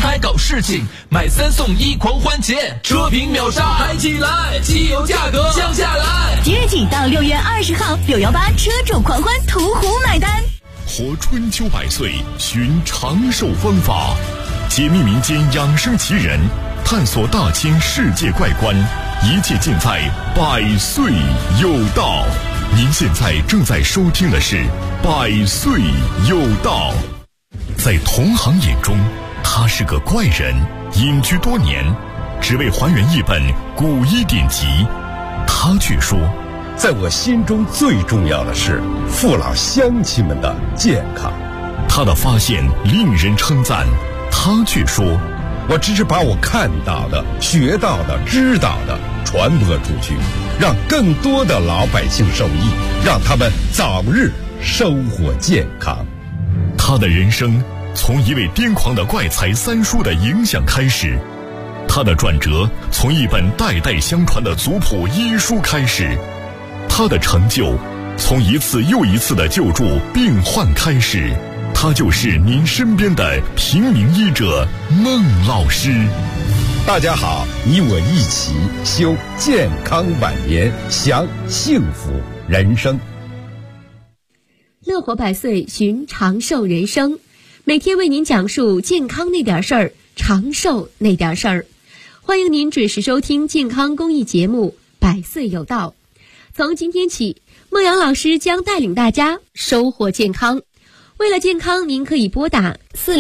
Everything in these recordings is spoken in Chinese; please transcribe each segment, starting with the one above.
台搞事情，买3送1狂欢节，车评秒杀嗨起来，汽油价格降下来。 即日起到6月20号，618车主狂欢途虎买单。 活春秋百岁，寻长寿方法，解密民间养生奇人，探索大千世界怪观，一切尽在百岁有道。您现在正在收听的是百岁有道。在同行眼中，他是个怪人，隐居多年，只为还原一本古医典籍。他却说， 在我心中最重要的是父老乡亲们的健康。 他的发现令人称赞，他却说， 我只是把我看到的、学到的、知道的传播出去，让更多的老百姓受益，让他们早日收获健康。 他的人生从一位癫狂的怪才三叔的影响开始，他的转折从一本代代相传的族谱医书开始，他的成就从一次又一次的救助病患开始。他就是您身边的平民医者孟老师。 大家好，你我一起修健康晚年，享幸福人生。 乐活百岁，寻长寿人生，每天为您讲述健康那点事儿，长寿那点事儿。欢迎您准时收听健康公益节目《百岁有道》。从今天起，孟阳老师将带领大家收获健康。为了健康，您可以拨打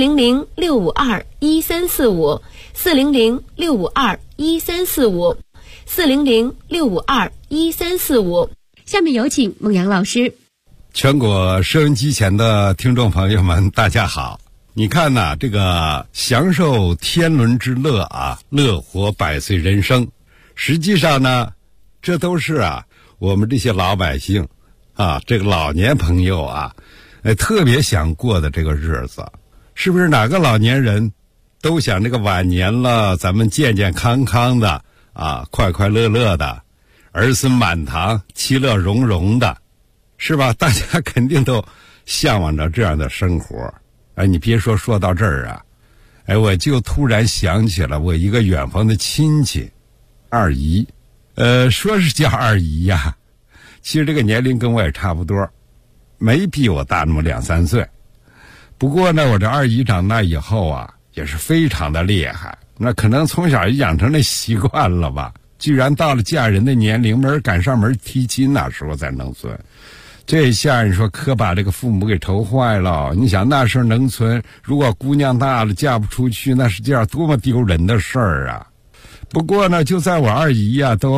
400-652-1345 400-652-1345 400-652-1345。下面有请孟阳老师。 全国收音机前的听众朋友们，大家好。你看呐，这个享受天伦之乐啊，乐活百岁人生，实际上呢，这都是我们这些老百姓这个老年朋友特别想过的这个日子。是不是哪个老年人都想这个晚年了，咱们健健康康的快快乐乐的，儿孙满堂，其乐融融的，是吧？大家肯定都向往着这样的生活。你别说到这儿我就突然想起了我一个远方的亲戚二姨。说是叫二姨呀，其实这个年龄跟我也差不多，没比我大那么2-3岁。不过呢，我这二姨长大以后也是非常的厉害，那可能从小就养成了习惯了吧，居然到了嫁人的年龄，没人赶上门提亲，那时候在农村，这下你说可把这个父母给愁坏了。你想那时候农村，如果姑娘大了嫁不出去，那是件多么丢人的事儿啊。不过呢，就在我二姨都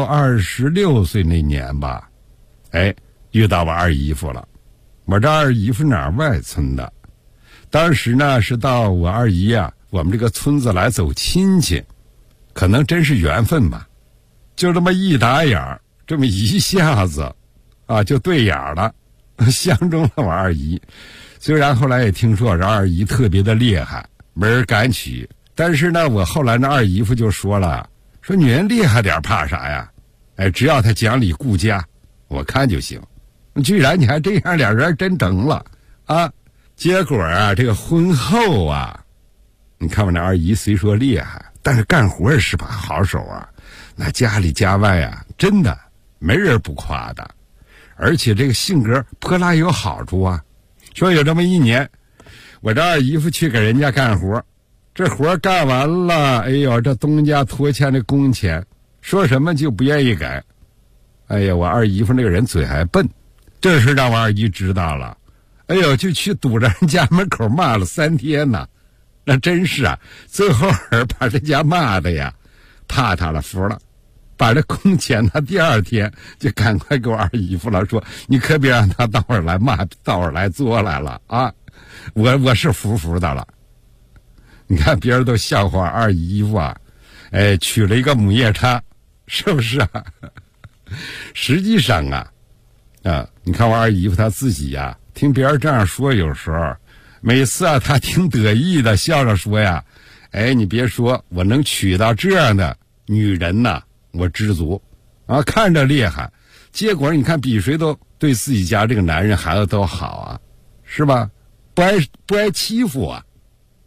26岁那年吧，遇到我二姨夫了。我这二姨夫哪儿外村的，当时呢是到我二姨我们这个村子来走亲戚，可能真是缘分吧，就这么一打眼儿，这么一下子就对眼了，相中了我二姨。虽然后来也听说我这二姨特别的厉害，没人敢娶，但是呢，我后来那二姨夫就说了，说女人厉害点怕啥呀？只要她讲理顾家，我看就行。居然你还这样，俩人真成了结果这个婚后你看我那二姨虽说厉害，但是干活是把好手那家里家外真的没人不夸的。而且这个性格颇拉有好处说有这么一年，我这二姨夫去给人家干活，这活干完了，这东家拖欠的工钱，说什么就不愿意改。我二姨夫那个人嘴还笨，这事让我二姨知道了，就去堵着人家门口骂了3天呢。那真是最后把这家骂的怕他了，服了，把这工钱他第2天就赶快给我二姨夫了，说你可别让他到会儿来骂，到会儿来作来了我是服的了。你看别人都笑话二姨夫娶了一个母夜叉，是不是实际上你看我二姨夫他自己听别人这样说，有时候每次他挺得意的，笑着说你别说，我能娶到这样的女人我知足看着厉害，结果你看比谁都对自己家这个男人孩子都好是吧？不挨欺负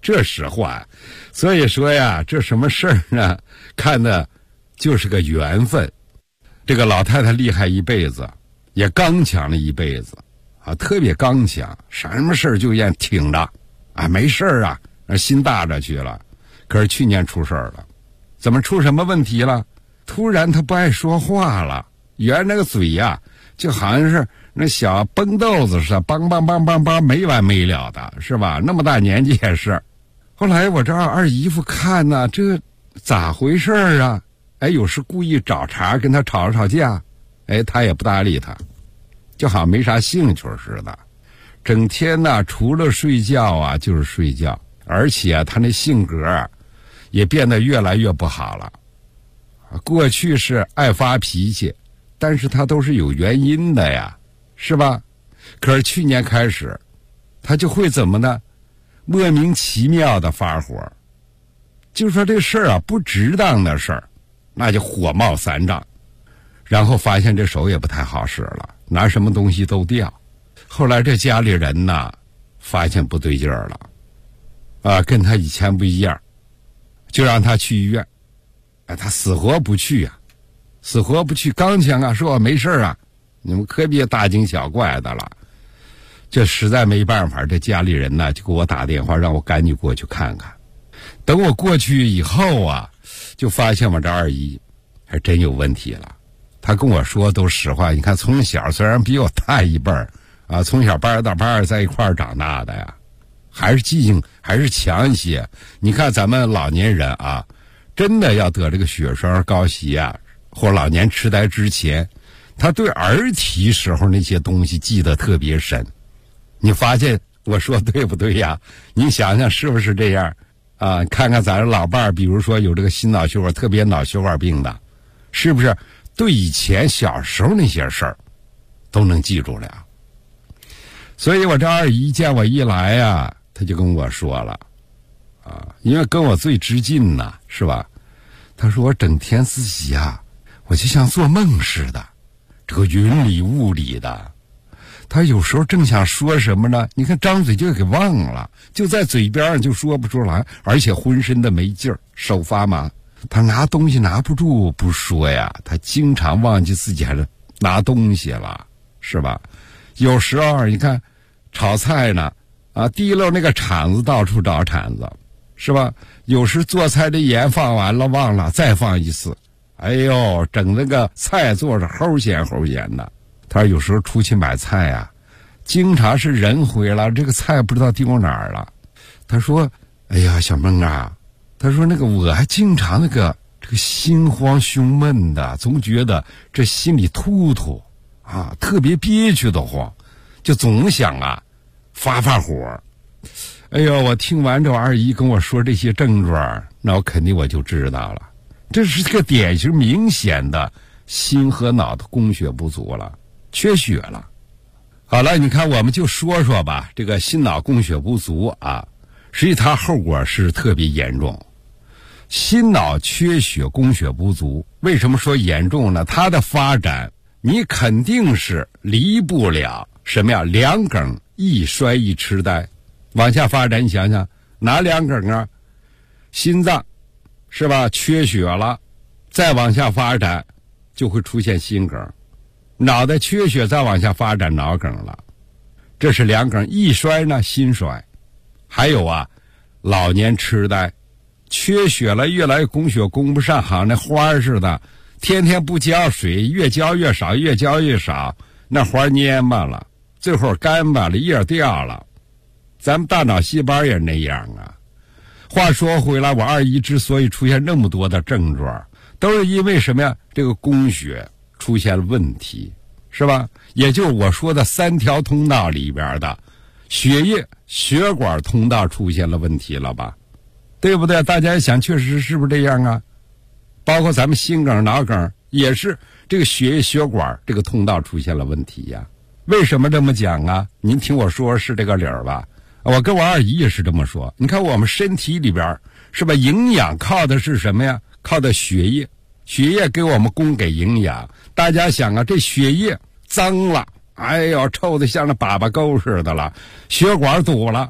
这实话。所以说呀，这什么事儿呢？看的就是个缘分。这个老太太厉害一辈子，也刚强了一辈子啊，特别刚强，什么事儿就愿挺着啊，没事儿啊，心大着去了。可是去年出事儿了，怎么出什么问题了？突然她不爱说话了，原来那个嘴呀，就好像是那小崩豆子似的，梆梆梆梆梆，没完没了的，是吧？那么大年纪也是。后来我这二姨夫看呢，这咋回事啊？哎，有时故意找茬跟他吵架，哎，他也不搭理他，就好像没啥兴趣似的。整天呢，除了睡觉啊，就是睡觉，而且他那性格也变得越来越不好了。过去是爱发脾气，但是他都是有原因的呀，是吧？可是去年开始，他就会怎么呢？莫名其妙的发火，就说这事儿啊，不值当的事儿，那就火冒三丈，然后发现这手也不太好使了，拿什么东西都掉。后来这家里人呢，发现不对劲儿了，啊，跟他以前不一样，就让他去医院。哎，他死活不去呀，死活不去，刚强啊，说我没事啊，你们可别大惊小怪的了。这实在没办法，这家里人呢就给我打电话，让我赶紧过去看看。等我过去以后啊，就发现我这二姨还真有问题了。她跟我说都实话，你看从小虽然比我大一辈儿啊，从小班到班在一块儿长大的呀，还是记性还是强一些。你看咱们老年人啊，真的要得这个血栓高血压或老年痴呆之前，他对儿提时候那些东西记得特别深。你发现我说对不对呀？你想想是不是这样啊？看看咱老伴儿，比如说有这个心脑血管，特别脑血管病的，是不是对以前小时候那些事儿都能记住了？所以我这二姨见我一来呀，她就跟我说了啊，因为跟我最知近呐，是吧？她说我整天自己呀，我就像做梦似的，这个云里雾里的。他有时候正想说什么呢，你看张嘴就给忘了，就在嘴边上就说不出来，而且浑身的没劲儿，手发麻。他拿东西拿不住不说呀，他经常忘记自己还是拿东西了，是吧？有时候你看炒菜呢啊，提溜那个铲子到处找铲子，是吧？有时做菜的盐放完了忘了再放一次，哎呦，整那个菜做着齁咸齁咸的。他说有时候出去买菜啊，经常是人回来这个菜不知道丢哪儿了。他说哎呀小孟啊，他说那个我还经常这个心慌胸闷的，总觉得这心里突突啊，特别憋屈的慌，就总想啊发火。哎呦，我听完这二姨跟我说这些症状，那我肯定我就知道了，这是个典型明显的心和脑的供血不足了，缺血了。好了，你看我们就说说吧，这个心脑供血不足啊，实际它后果是特别严重。心脑缺血供血不足，为什么说严重呢？它的发展你肯定是离不了什么呀？两梗一衰一痴呆。往下发展，你想想哪两梗啊？心脏是吧？缺血了，再往下发展就会出现心梗。脑袋缺血再往下发展脑梗了，这是两梗。一衰呢，心衰。还有啊，老年痴呆，缺血了，越来越供血供不上，好像那花似的，天天不浇水，越浇越少，越浇越少，那花蔫巴了，最后干巴了，叶掉了。咱们大脑细胞也那样啊。话说回来，我二姨之所以出现那么多的症状，都是因为什么呀？这个供血出现了问题，是吧？也就是我说的三条通道里边的血液血管通道出现了问题了吧？对不对？大家想确实是不是这样啊？包括咱们心梗脑梗也是这个血液血管这个通道出现了问题呀。为什么这么讲啊？您听我说是这个理儿吧。我跟我二姨也是这么说。你看我们身体里边是吧，营养靠的是什么呀？靠的血液，血液给我们供给营养。大家想啊，这血液脏了，哎呦，臭得像那粑粑沟似的了，血管堵了，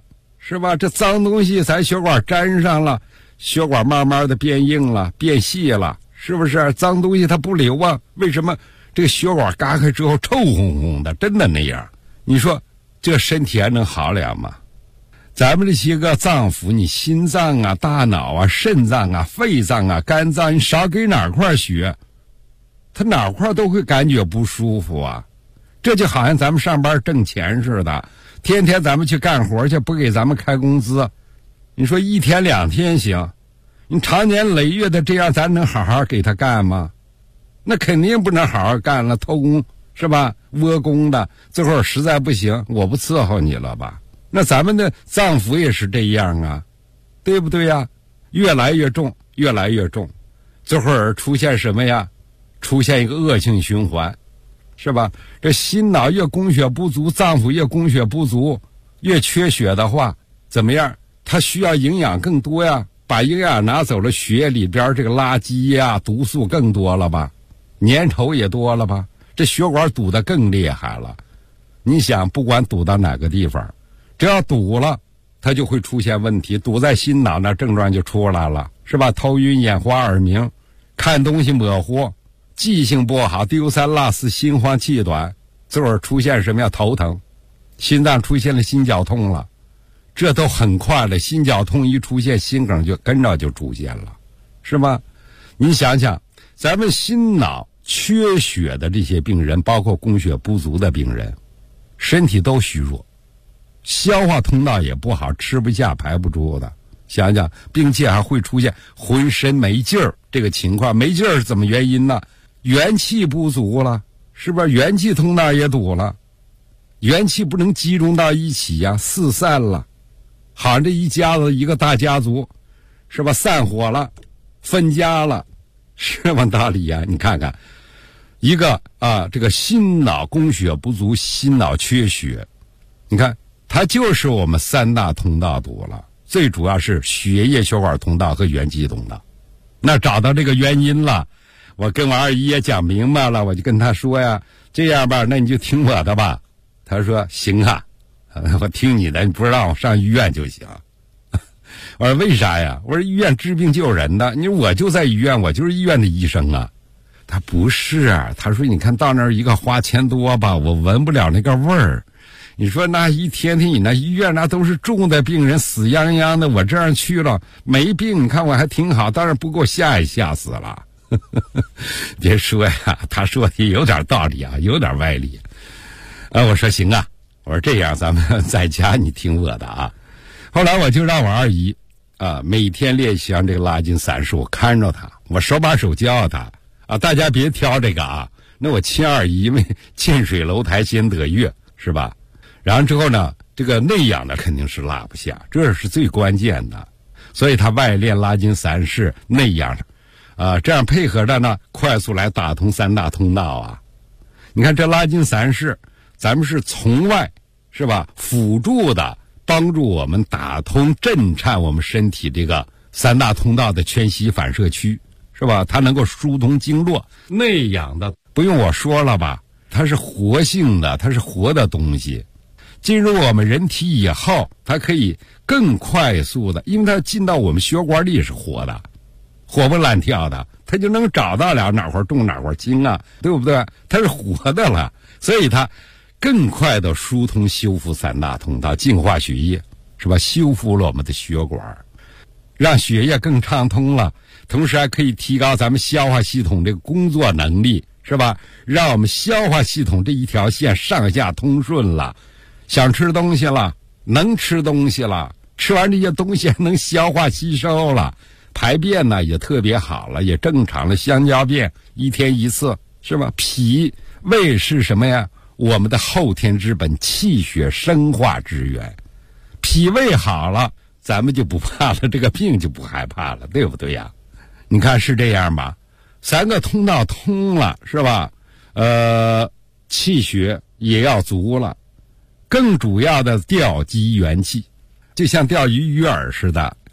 是吧？这脏东西咱血管粘上了，血管慢慢的变硬了，变细了，是不是？脏东西它不流啊，为什么这个血管嘎开之后臭烘烘的，真的那样？你说这身体还能好了吗？咱们这些个脏腑，你心脏啊、大脑啊、肾脏啊、肺脏啊、肝脏，你少给哪块血，它哪块都会感觉不舒服啊。这就好像咱们上班挣钱似的，天天咱们去干活去，不给咱们开工资，你说1天2天行，你长年累月的这样，咱能好好给他干吗？那肯定不能好好干了，偷工是吧？窝工的，最后实在不行，我不伺候你了吧？那咱们的脏腑也是这样啊，对不对呀？越来越重，越来越重，最后出现什么呀？出现一个恶性循环，是吧？这心脑越供血不足，脏腑越供血不足，越缺血的话，怎么样？它需要营养更多呀，把营养拿走了，血液里边这个垃圾呀、毒素更多了吧，粘稠也多了吧，这血管堵得更厉害了。你想，不管堵到哪个地方，只要堵了，它就会出现问题。堵在心脑那症状就出来了，是吧？头晕眼花、耳鸣，看东西模糊，记性不好，丢三落四，心慌气短，最后出现什么呀？头疼，心脏出现了心绞痛了，这都很快的。心绞痛一出现，心梗就跟着就出现了，是吧？你想想，咱们心脑缺血的这些病人，包括供血不足的病人，身体都虚弱，消化通道也不好，吃不下排不出的，想想，并且还会出现浑身没劲儿这个情况。没劲儿是怎么原因呢？元气不足了，是不是？元气通道也堵了，元气不能集中到一起呀，四散了，好像这一家子一个大家族，是吧？散伙了，分家了，是什么道理呀？你看看，一个这个心脑供血不足，心脑缺血，你看它就是我们3大通道堵了，最主要是血液血管通道和元气通道。那找到这个原因了，我跟我二姨也讲明白了，我就跟他说呀，这样吧，那你就听我的吧。他说行啊，我听你的，你不让我上医院就行。我说为啥呀？我说医院治病救人的，你说我就在医院，我就是医院的医生啊。他不是啊，他说你看到那儿一个花钱多吧，我闻不了那个味儿。你说那一天天你那医院那都是重的病人，死殃殃的，我这样去了没病，你看我还挺好，当然不给我吓也吓死了。别说呀，他说的也有点道理啊，有点歪理。我说行啊，我说这样咱们在家你听我的啊。后来我就让我二姨每天练习这个拉筋散式，我看着她，我手把手教她啊。大家别挑这个啊，那我亲二姨们近水楼台先得月，是吧？然后之后呢，这个内养的肯定是拉不下，这是最关键的。所以他外练拉筋散式，内养这样配合着呢，快速来打通3大通道啊。你看这拉筋散式，咱们是从外是吧，辅助的帮助我们打通震颤我们身体这个3大通道的全息反射区，是吧？它能够疏通经络。内养的不用我说了吧，它是活性的，它是活的东西。进入我们人体以后，它可以更快速的，因为它进到我们血管里是活的，活蹦乱跳的，它就能找到了哪块重哪块轻啊，对不对？它是活的了，所以它更快的疏通修复3大通道，净化血液，是吧？修复了我们的血管，让血液更畅通了，同时还可以提高咱们消化系统这个工作能力，是吧？让我们消化系统这一条线上下通顺了，想吃东西了，能吃东西了，吃完这些东西还能消化吸收了，排便呢也特别好了，也正常了，香蕉便1天1次，是吧？脾胃是什么呀？我们的后天之本，气血生化之源。脾胃好了，咱们就不怕了，这个病就不害怕了，对不对呀？你看是这样吧？3个通道通了，是吧？气血也要足了，更主要的调集元气，就像钓鱼鱼饵似的，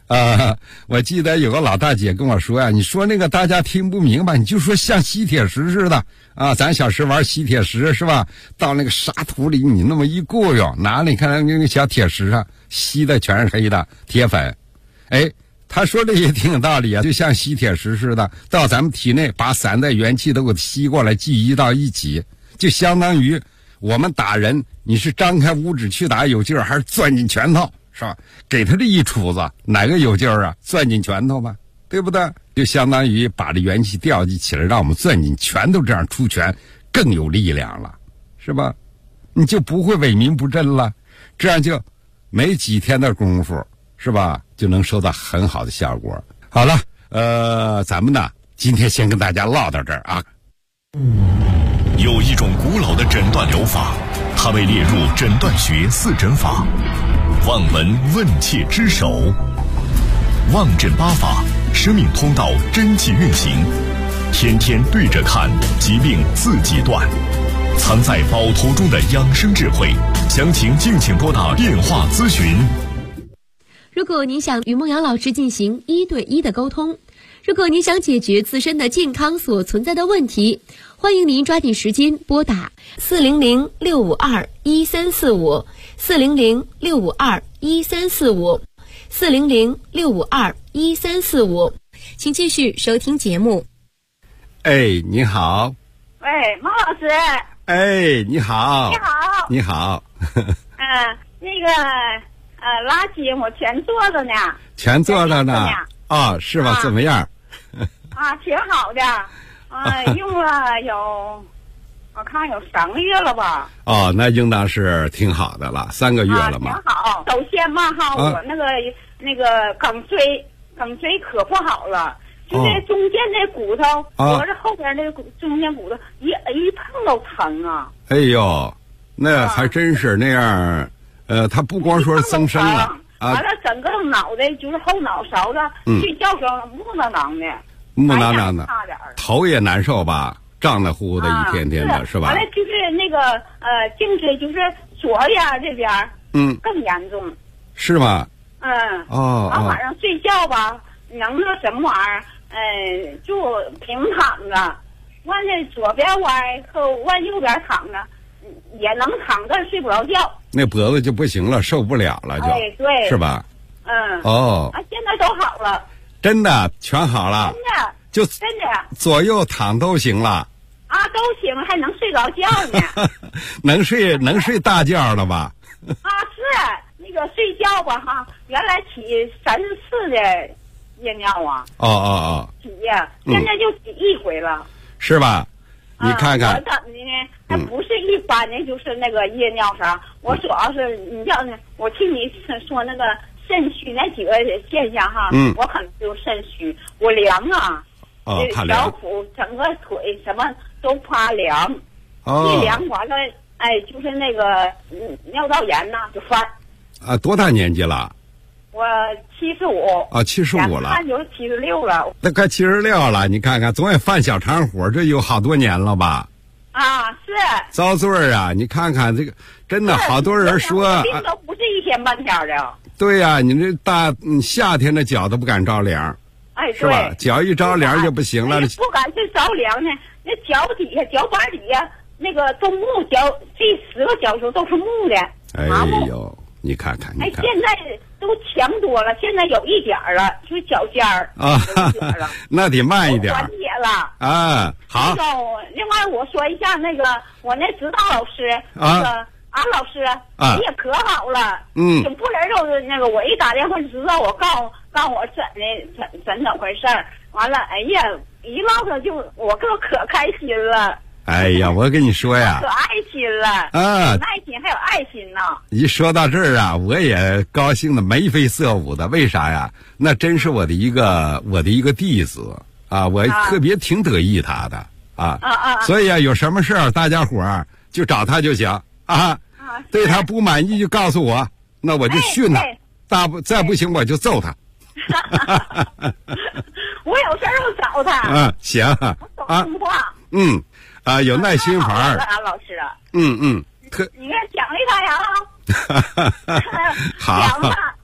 我记得有个老大姐跟我说呀，你说那个大家听不明白，你就说像吸铁石似的啊，咱小时玩吸铁石是吧？到那个沙土里你那么一雇佣，拿你看那个小铁石上吸的全是黑的铁粉，他说的也挺有道理啊，就像吸铁石似的，到咱们体内把散在元气都给吸过来，聚集到一起，就相当于我们打人，你是张开五指去打有劲儿，还是攥紧拳头？是吧？给他这一杵子，哪个有劲儿啊？攥紧拳头吧，对不对？就相当于把这元气调集起来，让我们攥紧拳头，这样出拳更有力量了，是吧？你就不会萎靡不振了，这样就没几天的功夫，是吧？就能收到很好的效果。好了，咱们呢，今天先跟大家唠到这儿啊。 有一种古老的诊断疗法，它被列入诊断学4诊法。望闻问切之首，望诊8法，生命通道真气运行，天天对着看，疾病自己断，藏在宝头中的养生智慧，详情敬请拨打电话咨询。 如果您想与孟阳老师进行1对1的沟通，如果您想解决自身的健康所存在的问题，欢迎您抓紧时间拨打400-652-1345 400-652-1345 400-652-1345，请继续收听节目。 你好。 喂，孟老师。 你好。 你好。 你好。 那个垃圾我全做着呢。 全做着呢。是吧？怎么样？ 挺好的。用了有，我看有3个月了吧。 那应当是挺好的了，3个月了嘛。 挺好。首先吧我那个颈椎可不好了，就是中间那骨头，脖子后边那个中间骨头一碰都疼啊。 哎呦，那还真是那样。他不光说是增生了， 完了整个脑袋就是后脑勺子，睡觉时候木囊囊的。 木囊囊的，头也难受吧，胀得乎的一天天的，是吧？ 完了就是那个颈椎就是左边这边，更严重。 是吗？ 晚上睡觉吧，能那什么玩意儿，就平躺着，完了左边歪和往右边躺着，也能躺，但睡不着觉。 那脖子就不行了，受不了了，就， 对， 是吧？ 现在都好了。 真的全好了， 真的就真的左右躺都行了都行，还能睡着觉呢。 能睡大觉了吧？ 是那个睡觉吧原来起3次的夜尿啊。起呀，现在就起1回了， 是吧？你看看， 我怎么的呢？它不是一般的，就是那个夜尿啥。我主要是你叫呢，我听你说那个肾虚那几个现象我可能就肾虚，我凉啊，小腹整个腿什么都发凉，一凉完了，就是那个尿道炎呐就犯。 多大年纪了？ 我75。 75了。 看就是76了。 那快76了，你看看，总也犯小肠火，这有好多年了吧？ 是。 遭罪啊！你看看这个，真的好多人说， 病都不是一天半天的。 对呀，你这夏天的脚都不敢着凉，是吧？脚一着凉就不行了。 不敢去着凉呢，那脚底下、脚板底下那个都木脚，这10个脚趾都是木的。 哎呦，你看看，你看。 现在都强多了，现在有一点了，就是脚尖儿那得慢一点。 缓解了好。 另外我说一下那个我那指导老师那个。老师，你也可好了，挺不人都是那个，我一打电话就知道，我告诉我怎回事儿，完了，哎呀，一唠上就我可开心了。 哎呀，我跟你说呀， 可爱心了耐心还有爱心呢。 一说到这儿啊，我也高兴的眉飞色舞的，为啥呀？那真是我的一个弟子我特别挺得意他的所以有什么事儿大家伙儿就找他就行。对他不满意就告诉我，那我就训他，再不行我就揍他。 我有事儿我找他。 行我懂通话。 有耐心法儿。 老师。 你看奖励他呀。 好。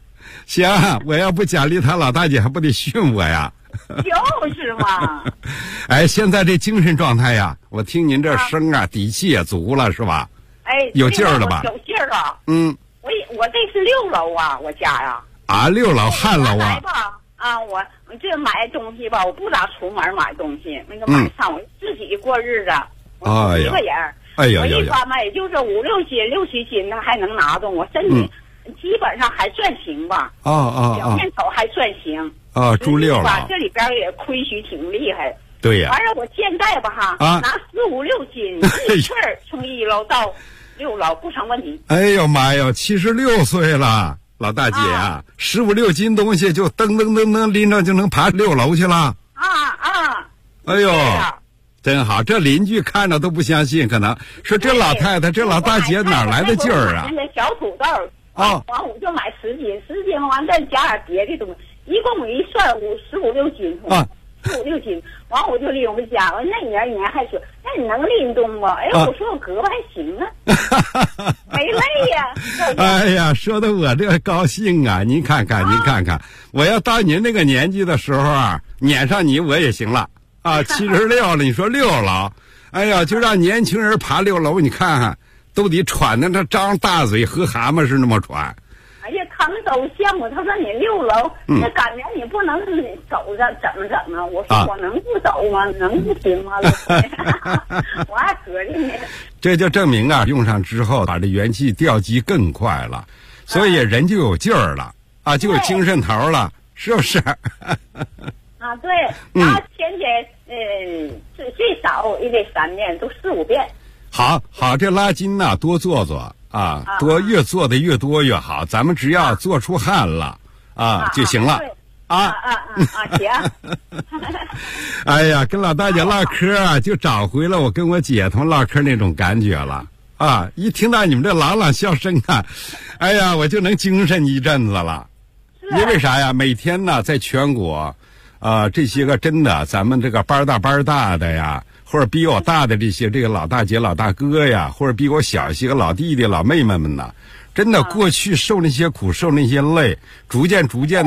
行，我要不奖励他，老大姐还不得训我呀？ 就是嘛。 哎，现在这精神状态呀，我听您这声啊，底气也足了，是吧？ 哎， 有劲儿了吧？ 有劲儿了。我这是6楼啊，我家呀。 啊，6楼汉楼啊。 我这买东西吧，我不咋出门买东西，那个买上我自己过日子。我一个人。 哎呀， 我一般嘛，也就是5、6斤、6、7斤，他还能拿动。我身体基本上还算行吧。表面瞅还算行。 住6楼。 这里边也亏虚挺厉害。 对呀。 完了，我现在吧拿4、5、6斤一气儿从1楼到6楼不成问题。 哎呦妈呀，76岁了，老大姐啊，15、6斤东西就噔拎着就能爬6楼去了。哎呦。真好，这邻居看着都不相信，可能说这老太太、这老大姐哪来的劲儿啊？ 那个小土豆完我就买10斤，10斤完再加点别的东西，一共我一算15、6斤15、6斤，完我就拎回家。我那年还说，那你能拎动吗？哎，我说我胳膊还行啊，没累呀。 哎呀，说的我这高兴啊！您看看，我要到您那个年纪的时候啊，撵上你我也行了。76了，你说6楼，哎呀，就让年轻人爬6楼，你看看，都得喘的那张大嘴和蛤蟆是那么喘。 哎呀，他们都羡慕，他说你6楼，那赶明你不能走着，怎么整啊？我说我能不走吗？能不行吗？我还合计呢。 这就证明啊，用上之后把这元气调集更快了，所以人就有劲儿了就有精神头了，是不是？ 对，他天天最少也得3遍，都4、5遍。 好，这拉筋呐，多做做多越做的越多越好。咱们只要做出汗了就行了。 行。 哎呀，跟老大姐唠嗑就找回了我跟我姐同唠嗑那种感觉了一听到你们这朗笑声哎呀，我就能精神一阵子了。因为啥呀？每天呢，在全国。这些个真的，咱们这个班大的呀，或者比我大的这些这个老大姐、老大哥呀，或者比我小些个老弟弟、老妹妹们呢，真的过去受那些苦、受那些累，逐渐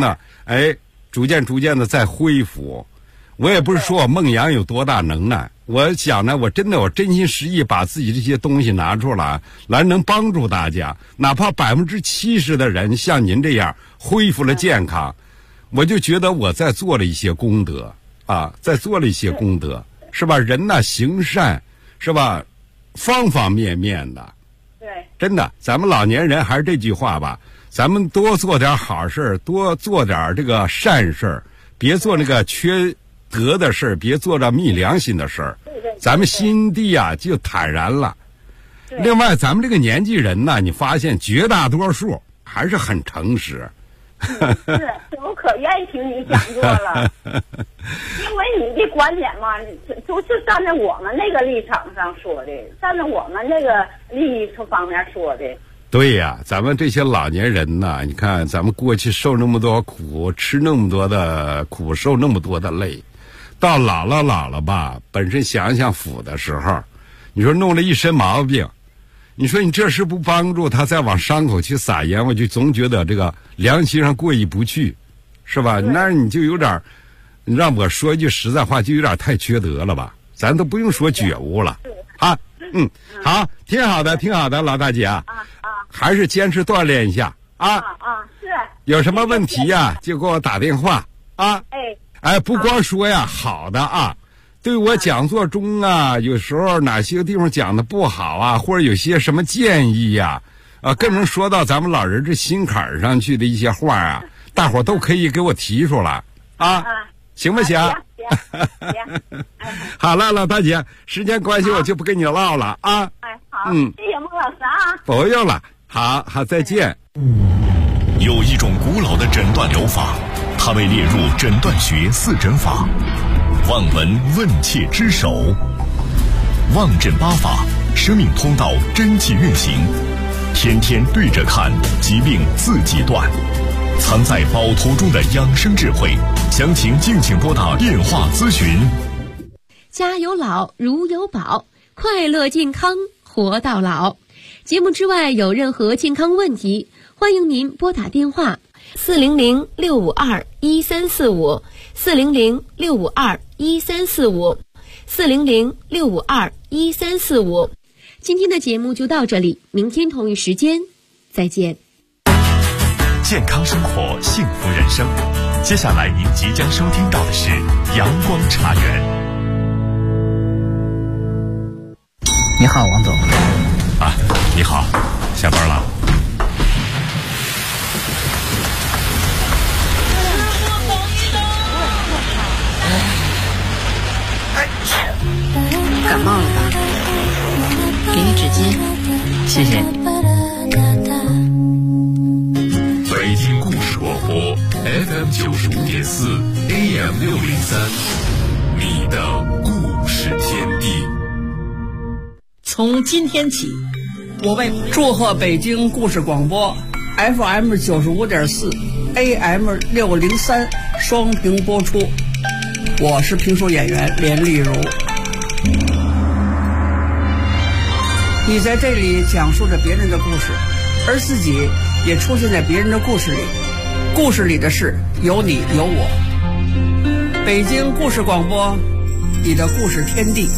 的在恢复。我也不是说我孟阳有多大能耐，我想呢，我真心实意把自己这些东西拿出来能帮助大家，哪怕70%的人像您这样恢复了健康。我就觉得我在做了一些功德是吧？人呢行善是吧？方方面面的。 对。 真的，咱们老年人还是这句话吧，咱们多做点好事，多做点这个善事，别做那个缺德的事，别做这逆良心的事，咱们心地就坦然了。另外，咱们这个年纪人呢，你发现绝大多数还是很诚实。 我可愿意听你讲座了，因为你的观点嘛，都是站在我们那个立场上说的，站在我们那个利益方面说的。 对呀，咱们这些老年人呢，你看咱们过去受那么多苦，吃那么多的苦，受那么多的累，到老了吧，本身想苦的时候，你说弄了一身毛病。你说你这是不帮助他再往伤口去撒盐，我就总觉得这个良心上过意不去，是吧？那你就有点，你让我说一句实在话，就有点太缺德了吧？咱都不用说觉悟了，好，好，挺好的，老大姐还是坚持锻炼一下是。 有什么问题呀，就给我打电话不光说呀好的对我讲座中有时候哪些地方讲的不好或者有些什么建议更能说到咱们老人这心坎上去的一些话大伙都可以给我提出来行不行？ 行。 好了，老大姐，时间关系我就不跟你唠了好，谢谢孟老师不用了，好，再见。 有一种古老的诊断疗法，它被列入诊断学4诊法。望闻问切之首，望诊8法，生命通道真气运行，天天对着看，疾病自己断，藏在宝图中的养生智慧，详情敬请拨打电话咨询。 家有老如有宝，快乐健康活到老。节目之外有任何健康问题，欢迎您拨打电话 ，400-652-1345，400-652-1345，400-652-1345。今天的节目就到这里，明天同一时间再见。 健康生活，幸福人生。接下来您即将收听到的是阳光茶园。 你好，王总。 啊，你好，下班了。 感冒了吧？给你纸巾，谢谢。 北京故事广播 FM95.4 AM603， 你的故事天地。 从今天起，我为祝贺北京故事广播 FM95.4 AM603 双屏播出。我是评书演员连丽如。你在这里讲述着别人的故事，而自己也出现在别人的故事里，故事里的事有你有我。北京故事广播，你的故事天地。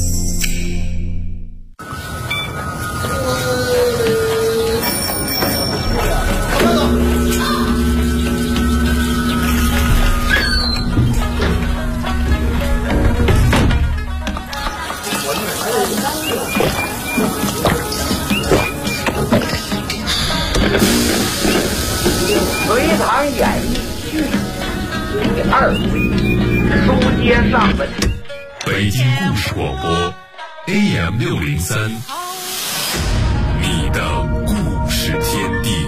隋唐演义第2回，书接上文。 北京故事广播 AM603， 你的故事天地。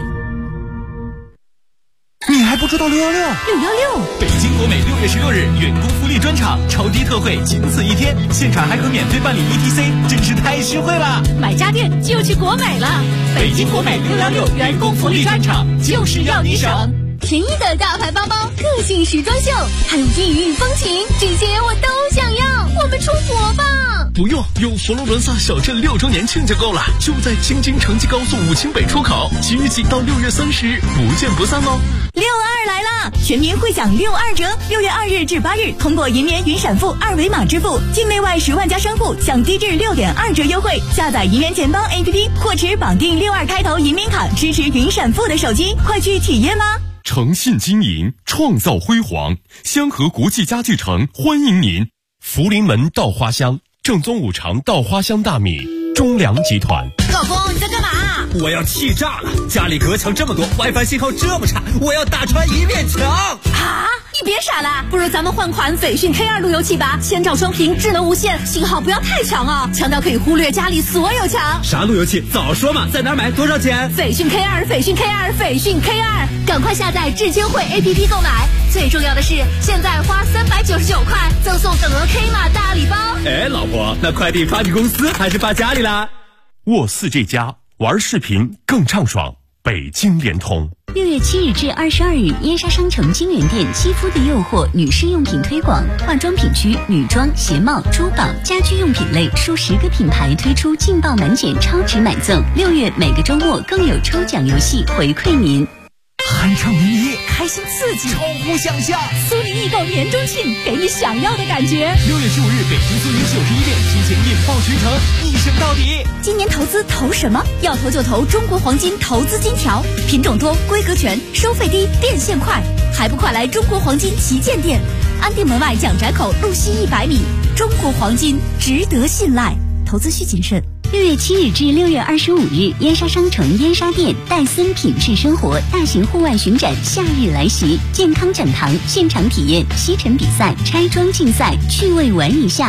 你还不知道616？616，北京国美6月16日员工福利专场，超低特惠，仅此一天，现场还可免费办理 ETC， 真是太实惠了！ 买家电就去国美了。 北京国美616员工福利专场，就是要你省。 便宜的大牌包包，个性时装秀，还有异域风情，这些我都想要。我们出国吧！ 不用，用佛罗伦萨小镇6周年庆就够了，就在京津城际高速武清北出口，即日起到6月30日，不见不散哦。 62来了，全民会享62折，6月2日至8日，通过银联云闪付2维码支付，境内外10万家商户享低至6.2折优惠。下载银联钱包 APP 或持绑定62开头银联卡支持云闪付的手机，快去体验吧！ 诚信经营，创造辉煌。香河国际家具城欢迎您。福临门稻花香，正宗五常稻花香大米，中粮集团。 老公，你在干嘛？ 我要气炸了！家里隔墙这么多 ，WiFi 信号这么差，我要打穿一面墙！ 啊！你别傻了，不如咱们换款斐讯 K2 路由器吧，千兆双屏，智能无线，信号不要太强哦，强到可以忽略家里所有墙。 啥路由器？早说嘛！在哪儿买？多少钱？ 斐讯 K2， 斐讯 K2， 斐讯 K2， 赶快下载智千惠 APP 购买。最重要的是，现在花399块，赠送等额 K 码大礼包。 哎，老婆，那快递发你公司还是发家里啦？ 沃4这家，玩视频更畅爽。北京联通。 6月7日至22日，燕莎商城金源店肌肤的诱惑女士用品推广，化妆品区女装、鞋帽、珠宝、家居用品类数10个品牌推出劲爆满减超值买赠。6月每个周末更有抽奖游戏回馈您。 酣畅淋漓，开心刺激， 超乎想象！ 苏宁易购年中庆，给你想要的感觉。 6月15日，北京苏宁91店提前引爆全城，一升到底。 今年投资投什么？要投就投中国黄金投资金条，品种多，规格全，收费低，变现快，还不快来中国黄金旗舰店？安定门外蒋宅口路西100米，中国黄金值得信赖，投资需谨慎。 6月7日至6月25日，燕莎商城燕莎店戴森品质生活大型户外巡展夏日来袭，健康讲堂现场体验吸尘比赛、拆装竞赛，趣味玩一下。